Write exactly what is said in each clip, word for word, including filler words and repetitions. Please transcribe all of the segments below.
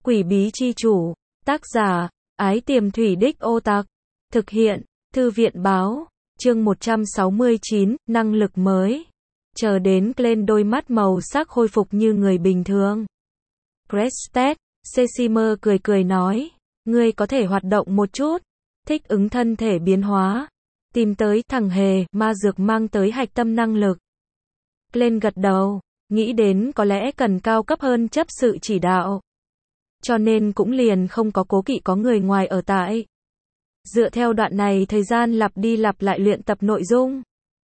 Quỷ bí chi chủ. Tác giả, Ái Tiềm Thủy Đích Ô Tạc. Thực hiện, Thư viện báo. Chương một trăm sáu mươi chín, năng lực mới. Chờ đến Glenn đôi mắt màu sắc khôi phục như người bình thường. Crested, Cecimer cười cười nói, ngươi có thể hoạt động một chút, thích ứng thân thể biến hóa, tìm tới thằng hề, ma dược mang tới hạch tâm năng lực. Glenn gật đầu, nghĩ đến có lẽ cần cao cấp hơn chấp sự chỉ đạo. Cho nên cũng liền không có cố kỵ có người ngoài ở tại. Dựa theo đoạn này thời gian lặp đi lặp lại luyện tập nội dung.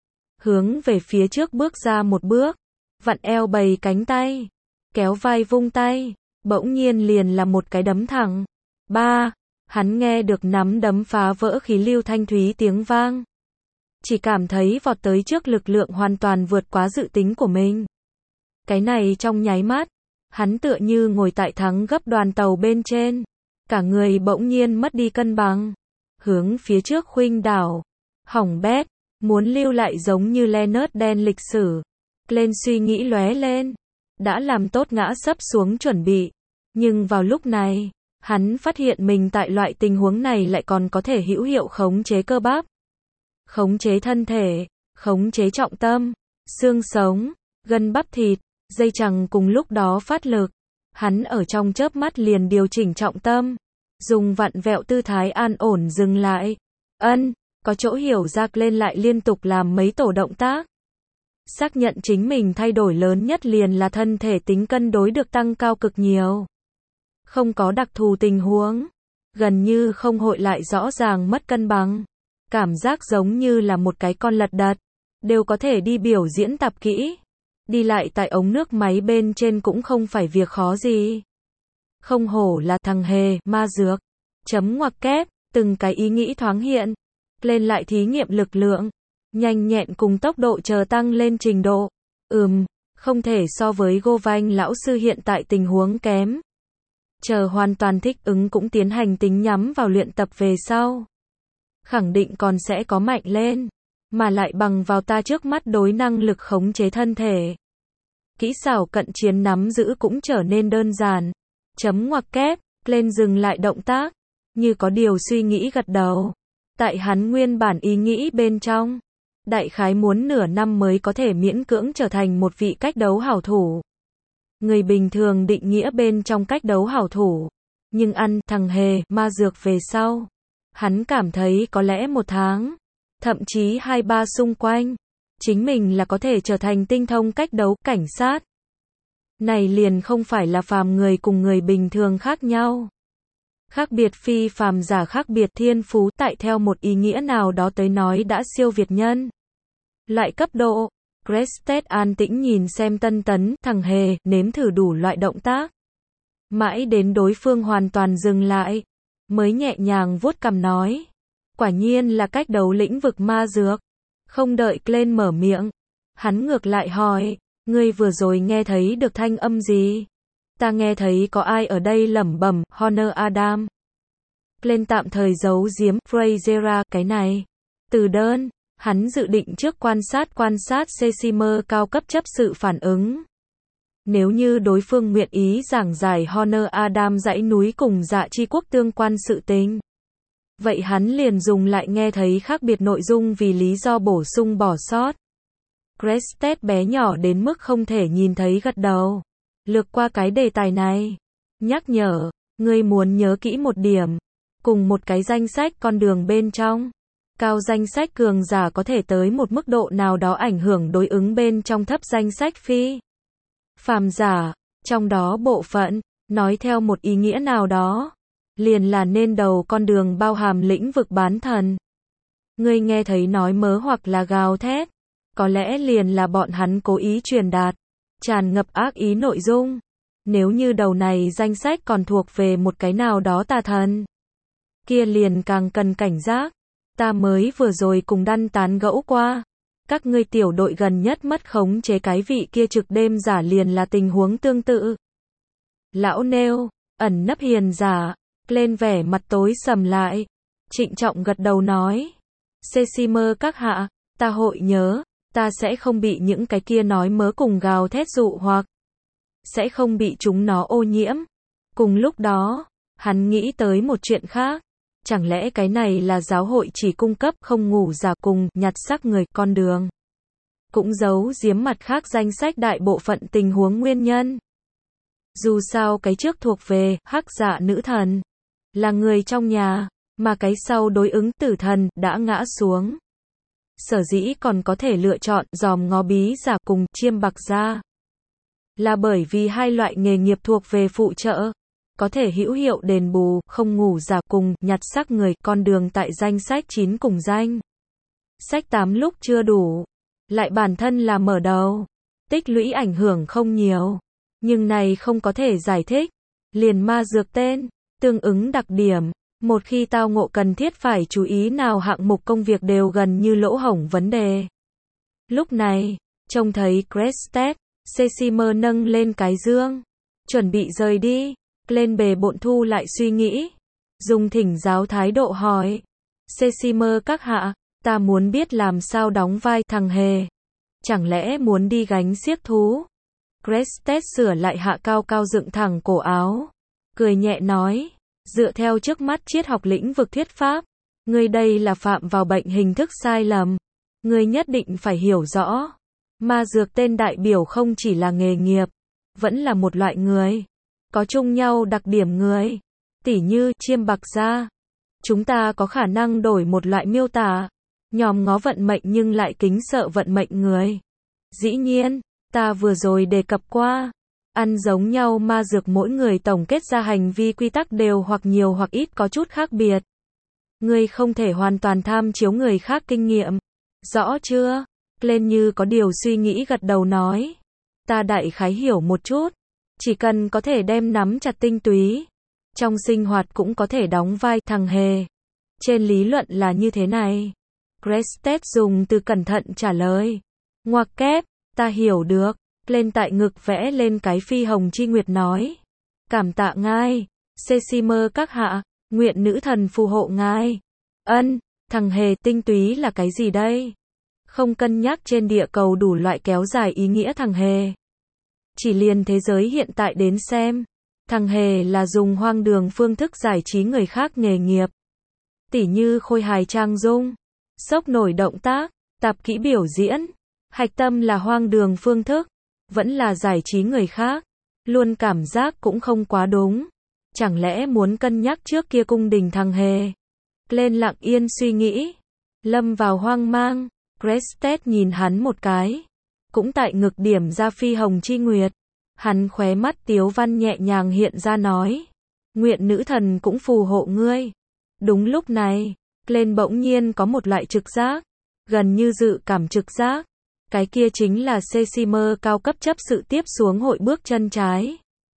Hướng về phía trước bước ra một bước, vặn eo bày cánh tay, kéo vai vung tay, bỗng nhiên liền là một cái đấm thẳng. Ba, hắn nghe được nắm đấm phá vỡ khí lưu thanh thúy tiếng vang. Chỉ cảm thấy vọt tới trước lực lượng hoàn toàn vượt quá dự tính của mình. Cái này trong nháy mắt, hắn tựa như ngồi tại thắng gấp đoàn tàu bên trên, cả người bỗng nhiên mất đi cân bằng, hướng phía trước khuynh đảo, hỏng bét, muốn lưu lại giống như Leonard đen lịch sử. Lên suy nghĩ lóe lên, đã làm tốt ngã sấp xuống chuẩn bị, nhưng vào lúc này, hắn phát hiện mình tại loại tình huống này lại còn có thể hữu hiệu khống chế cơ bắp, khống chế thân thể, khống chế trọng tâm, xương sống, gân bắp thịt, dây chằng cùng lúc đó phát lực. Hắn ở trong chớp mắt liền điều chỉnh trọng tâm, dùng vặn vẹo tư thái an ổn dừng lại. Ân, có chỗ hiểu ra lên lại liên tục làm mấy tổ động tác. Xác nhận chính mình thay đổi lớn nhất liền là thân thể tính cân đối được tăng cao cực nhiều. Không có đặc thù tình huống, gần như không hội lại rõ ràng mất cân bằng. Cảm giác giống như là một cái con lật đật, đều có thể đi biểu diễn tập kỹ. Đi lại tại ống nước máy bên trên cũng không phải việc khó gì. Không hổ là thằng hề, ma dược. Chấm ngoặc kép, từng cái ý nghĩ thoáng hiện. Lên lại thí nghiệm lực lượng. Nhanh nhẹn cùng tốc độ chờ tăng lên trình độ. Ừm, không thể so với Govanh lão sư hiện tại tình huống kém. Chờ hoàn toàn thích ứng cũng tiến hành tính nhắm vào luyện tập về sau. Khẳng định còn sẽ có mạnh lên. Mà lại bằng vào ta trước mắt đối năng lực khống chế thân thể. Kỹ xảo cận chiến nắm giữ cũng trở nên đơn giản. Chấm ngoặc kép, lên dừng lại động tác. Như có điều suy nghĩ gật đầu. Tại hắn nguyên bản ý nghĩ bên trong. Đại khái muốn nửa năm mới có thể miễn cưỡng trở thành một vị cách đấu hảo thủ. Người bình thường định nghĩa bên trong cách đấu hảo thủ. Nhưng ăn thằng hề, ma dược về sau. Hắn cảm thấy có lẽ một tháng. Thậm chí hai ba xung quanh. Chính mình là có thể trở thành tinh thông cách đấu cảnh sát. Này liền không phải là phàm người cùng người bình thường khác nhau. Khác biệt phi phàm giả khác biệt thiên phú tại theo một ý nghĩa nào đó tới nói đã siêu việt nhân. Loại cấp độ, Crested an tĩnh nhìn xem Tân Tấn, thằng hề, nếm thử đủ loại động tác. Mãi đến đối phương hoàn toàn dừng lại, mới nhẹ nhàng vuốt cằm nói. Quả nhiên là cách đấu lĩnh vực ma dược. Không đợi Glenn mở miệng, hắn ngược lại hỏi, ngươi vừa rồi nghe thấy được thanh âm gì? Ta nghe thấy có ai ở đây lẩm bẩm, Honor Adam. Glenn tạm thời giấu giếm, Frasera, cái này. Từ đơn, hắn dự định trước quan sát quan sát Cecimer cao cấp chấp sự phản ứng. Nếu như đối phương nguyện ý giảng giải Honor Adam dãy núi cùng Dạ Chi Quốc tương quan sự tình. Vậy hắn liền dùng lại nghe thấy khác biệt nội dung vì lý do bổ sung bỏ sót. Crested bé nhỏ đến mức không thể nhìn thấy gật đầu. Lược qua cái đề tài này. Nhắc nhở, ngươi muốn nhớ kỹ một điểm. Cùng một cái danh sách con đường bên trong. Cao danh sách cường giả có thể tới một mức độ nào đó ảnh hưởng đối ứng bên trong thấp danh sách phi phàm giả. Trong đó bộ phận, nói theo một ý nghĩa nào đó. Liền là nên đầu con đường bao hàm lĩnh vực bán thần. Ngươi nghe thấy nói mớ hoặc là gào thét. Có lẽ liền là bọn hắn cố ý truyền đạt. Tràn ngập ác ý nội dung. Nếu như đầu này danh sách còn thuộc về một cái nào đó tà thần. Kia liền càng cần cảnh giác. Ta mới vừa rồi cùng đăn tán gẫu qua. Các ngươi tiểu đội gần nhất mất khống chế cái vị kia trực đêm giả liền là tình huống tương tự. Lão nêu, ẩn nấp hiền giả. Lên vẻ mặt tối sầm lại. Trịnh trọng gật đầu nói. Cecimer các hạ, ta hội nhớ. Ta sẽ không bị những cái kia nói mớ cùng gào thét dụ hoặc. Sẽ không bị chúng nó ô nhiễm. Cùng lúc đó, hắn nghĩ tới một chuyện khác. Chẳng lẽ cái này là giáo hội chỉ cung cấp không ngủ giả cùng nhặt xác người con đường? Cũng giấu giếm mặt khác danh sách đại bộ phận tình huống nguyên nhân. Dù sao cái trước thuộc về hắc dạ nữ thần, là người trong nhà, mà cái sau đối ứng tử thần đã ngã xuống. Sở dĩ còn có thể lựa chọn dòm ngó bí giả cùng chiêm bạc gia, là bởi vì hai loại nghề nghiệp thuộc về phụ trợ, có thể hữu hiệu đền bù không ngủ giả cùng nhặt xác người con đường tại danh sách chín cùng danh sách tám lúc chưa đủ, lại bản thân là mở đầu, tích lũy ảnh hưởng không nhiều, nhưng này không có thể giải thích. Liền ma dược tên, tương ứng đặc điểm, một khi tao ngộ cần thiết phải chú ý nào hạng mục công việc đều gần như lỗ hổng vấn đề. Lúc này, trông thấy Crested, Cecimer nâng lên cái dương, chuẩn bị rời đi, lên bề bộn thu lại suy nghĩ, dùng thỉnh giáo thái độ hỏi, Cecimer các hạ, ta muốn biết làm sao đóng vai thằng hề, chẳng lẽ muốn đi gánh xiếc thú? Crested sửa lại hạ cao cao dựng thẳng cổ áo, cười nhẹ nói, dựa theo trước mắt triết học lĩnh vực thuyết pháp, ngươi đây là phạm vào bệnh hình thức sai lầm, ngươi nhất định phải hiểu rõ, ma dược tên đại biểu không chỉ là nghề nghiệp, vẫn là một loại người, có chung nhau đặc điểm người, tỉ như chiêm bạc gia. Chúng ta có khả năng đổi một loại miêu tả, nhòm ngó vận mệnh nhưng lại kính sợ vận mệnh người. Dĩ nhiên, ta vừa rồi đề cập qua, ăn giống nhau ma dược mỗi người tổng kết ra hành vi quy tắc đều hoặc nhiều hoặc ít có chút khác biệt. Ngươi không thể hoàn toàn tham chiếu người khác kinh nghiệm. Rõ chưa? Lên như có điều suy nghĩ gật đầu nói. Ta đại khái hiểu một chút. Chỉ cần có thể đem nắm chặt tinh túy. Trong sinh hoạt cũng có thể đóng vai thằng hề. Trên lý luận là như thế này. Crested dùng từ cẩn thận trả lời. Ngoặc kép, ta hiểu được. Lên tại ngực vẽ lên cái phi hồng chi nguyệt nói. Cảm tạ ngài, Cecimer các hạ, nguyện nữ thần phù hộ ngài. Ân, thằng hề tinh túy là cái gì đây? Không cân nhắc trên địa cầu đủ loại kéo dài ý nghĩa thằng hề. Chỉ liền thế giới hiện tại đến xem, thằng hề là dùng hoang đường phương thức giải trí người khác nghề nghiệp. Tỉ như khôi hài trang dung, sốc nổi động tác, tạp kỹ biểu diễn, hạch tâm là hoang đường phương thức, vẫn là giải trí người khác. Luôn cảm giác cũng không quá đúng. Chẳng lẽ muốn cân nhắc trước kia cung đình thằng hề? Lên lặng yên suy nghĩ, lâm vào hoang mang. Crested nhìn hắn một cái, cũng tại ngực điểm ra phi hồng chi nguyệt. Hắn khóe mắt tiếu văn nhẹ nhàng hiện ra nói, nguyện nữ thần cũng phù hộ ngươi. Đúng lúc này, lên bỗng nhiên có một loại trực giác, gần như dự cảm trực giác. Cái kia chính là Cecimer cao cấp chấp sự tiếp xuống hội bước chân trái.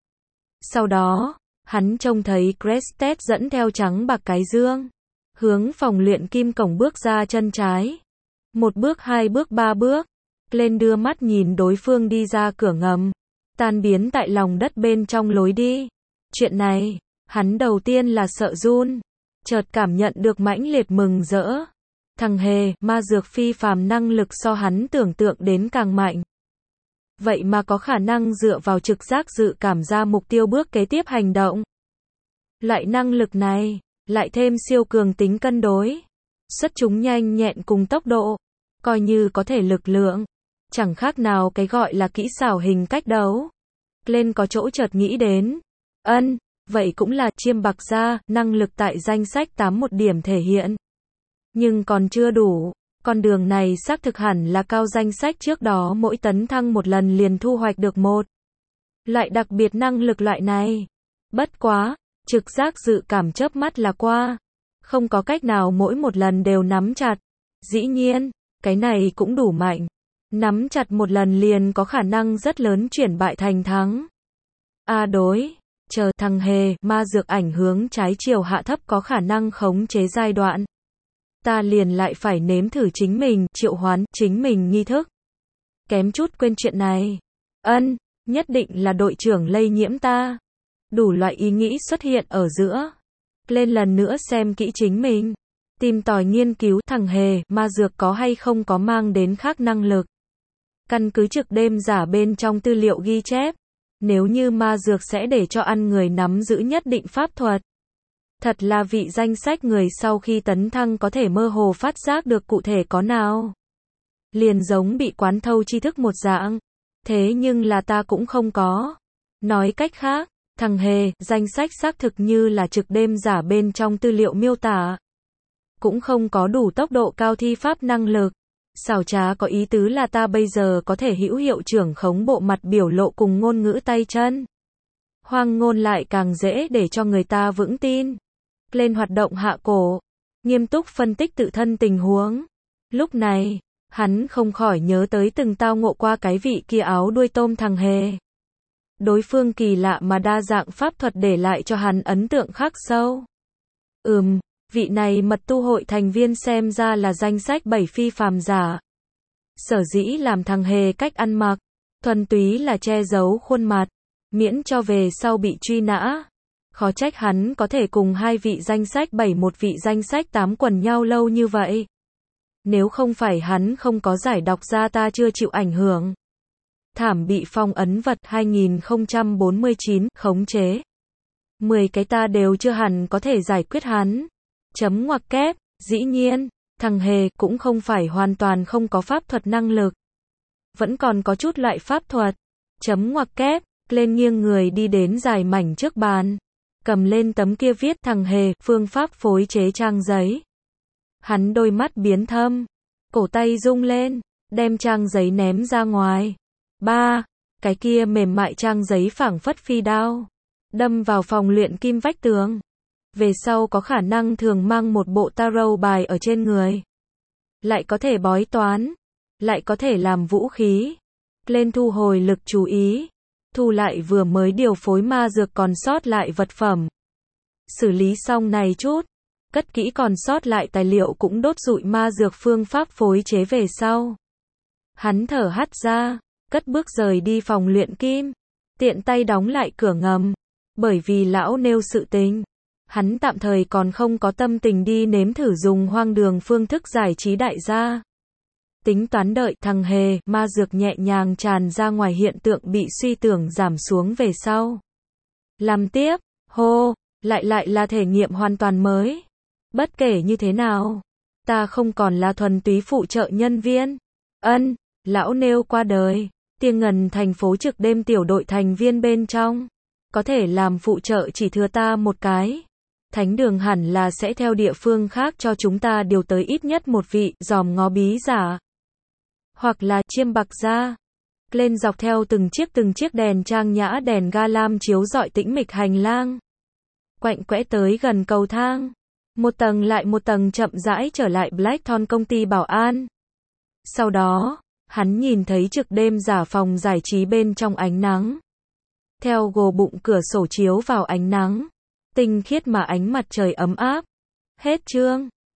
Sau đó, hắn trông thấy Crested dẫn theo trắng bạc cái dương, hướng phòng luyện kim cổng bước ra chân trái. Một bước, hai bước, ba bước, lên đưa mắt nhìn đối phương đi ra cửa ngầm, tan biến tại lòng đất bên trong lối đi. Chuyện này, hắn đầu tiên là sợ run, chợt cảm nhận được mãnh liệt mừng rỡ. Thằng hề, ma dược phi phàm năng lực so hắn tưởng tượng đến càng mạnh. Vậy mà có khả năng dựa vào trực giác dự cảm ra mục tiêu bước kế tiếp hành động. Loại năng lực này, lại thêm siêu cường tính cân đối, xuất chúng nhanh nhẹn cùng tốc độ, coi như có thể lực lượng, chẳng khác nào cái gọi là kỹ xảo hình cách đấu. Lên có chỗ chợt nghĩ đến, ân, vậy cũng là chiêm bạc gia, năng lực tại danh sách tám một điểm thể hiện. Nhưng còn chưa đủ, con đường này xác thực hẳn là cao danh sách trước đó mỗi tấn thăng một lần liền thu hoạch được một loại đặc biệt năng lực loại này. Bất quá, trực giác dự cảm chớp mắt là qua, không có cách nào mỗi một lần đều nắm chặt. Dĩ nhiên, cái này cũng đủ mạnh. Nắm chặt một lần liền có khả năng rất lớn chuyển bại thành thắng. A đối, chờ thằng hề, ma dược ảnh hướng trái chiều hạ thấp có khả năng khống chế giai đoạn. Ta liền lại phải nếm thử chính mình, triệu hoán, chính mình nghi thức. Kém chút quên chuyện này. Ân, nhất định là đội trưởng lây nhiễm ta. Đủ loại ý nghĩ xuất hiện ở giữa. Lên lần nữa xem kỹ chính mình. Tìm tòi nghiên cứu thằng hề, ma dược có hay không có mang đến khác năng lực. Căn cứ trực đêm giả bên trong tư liệu ghi chép. Nếu như ma dược sẽ để cho ăn người nắm giữ nhất định pháp thuật. Thật là vị danh sách người sau khi tấn thăng có thể mơ hồ phát giác được cụ thể có nào. Liền giống bị quán thâu tri thức một dạng. Thế nhưng là ta cũng không có. Nói cách khác, thằng Hề, danh sách xác thực như là trực đêm giả bên trong tư liệu miêu tả. Cũng không có đủ tốc độ cao thi pháp năng lực. Xảo trá có ý tứ là ta bây giờ có thể hữu hiệu trưởng khống bộ mặt biểu lộ cùng ngôn ngữ tay chân. Hoang ngôn lại càng dễ để cho người ta vững tin. Lên hoạt động hạ cổ. Nghiêm túc phân tích tự thân tình huống. Lúc này, hắn không khỏi nhớ tới từng tao ngộ qua cái vị kia áo đuôi tôm thằng Hề. Đối phương kỳ lạ mà đa dạng pháp thuật để lại cho hắn ấn tượng khắc sâu. Ừm, vị này mật tu hội thành viên xem ra là danh sách bảy phi phàm giả. Sở dĩ làm thằng Hề cách ăn mặc, thuần túy là che giấu khuôn mặt, miễn cho về sau bị truy nã. Khó trách hắn có thể cùng hai vị danh sách bảy một vị danh sách tám quần nhau lâu như vậy. Nếu không phải hắn không có giải đọc ra ta chưa chịu ảnh hưởng. Thảm bị phong ấn vật hai nghìn không trăm bốn mươi chín, khống chế. mười cái ta đều chưa hẳn có thể giải quyết hắn. Chấm ngoặc kép, dĩ nhiên, thằng Hề cũng không phải hoàn toàn không có pháp thuật năng lực. Vẫn còn có chút loại pháp thuật. Chấm ngoặc kép, lên nghiêng người đi đến dài mảnh trước bàn. Cầm lên tấm kia viết thằng Hề, phương pháp phối chế trang giấy. Hắn đôi mắt biến thâm. Cổ tay rung lên, đem trang giấy ném ra ngoài. Ba, cái kia mềm mại trang giấy phảng phất phi đao. Đâm vào phòng luyện kim vách tường. Về sau có khả năng thường mang một bộ tarot bài ở trên người. Lại có thể bói toán. Lại có thể làm vũ khí. Lên thu hồi lực chú ý. Thu lại vừa mới điều phối ma dược còn sót lại vật phẩm. Xử lý xong này chút. Cất kỹ còn sót lại tài liệu cũng đốt rụi ma dược phương pháp phối chế về sau. Hắn thở hắt ra. Cất bước rời đi phòng luyện kim. Tiện tay đóng lại cửa ngầm. Bởi vì lão nêu sự tình. Hắn tạm thời còn không có tâm tình đi nếm thử dùng hoang đường phương thức giải trí đại gia. Tính toán đợi thằng Hề, ma dược nhẹ nhàng tràn ra ngoài hiện tượng bị suy tưởng giảm xuống về sau. Làm tiếp, hô, lại lại là thể nghiệm hoàn toàn mới. Bất kể như thế nào, ta không còn là thuần túy phụ trợ nhân viên. Ân, lão nêu qua đời, Tiên Ngần thành phố trực đêm tiểu đội thành viên bên trong. Có thể làm phụ trợ chỉ thừa ta một cái. Thánh đường hẳn là sẽ theo địa phương khác cho chúng ta điều tới ít nhất một vị dòm ngó bí giả. Hoặc là chiêm bạc gia. Lên dọc theo từng chiếc từng chiếc đèn trang nhã đèn ga lam chiếu rọi tĩnh mịch hành lang. Quạnh quẽ tới gần cầu thang. Một tầng lại một tầng chậm rãi trở lại Blackthorn công ty bảo an. Sau đó, hắn nhìn thấy trực đêm giả phòng giải trí bên trong ánh nắng. Theo gồ bụng cửa sổ chiếu vào ánh nắng. Tinh khiết mà ánh mặt trời ấm áp. Hết chương.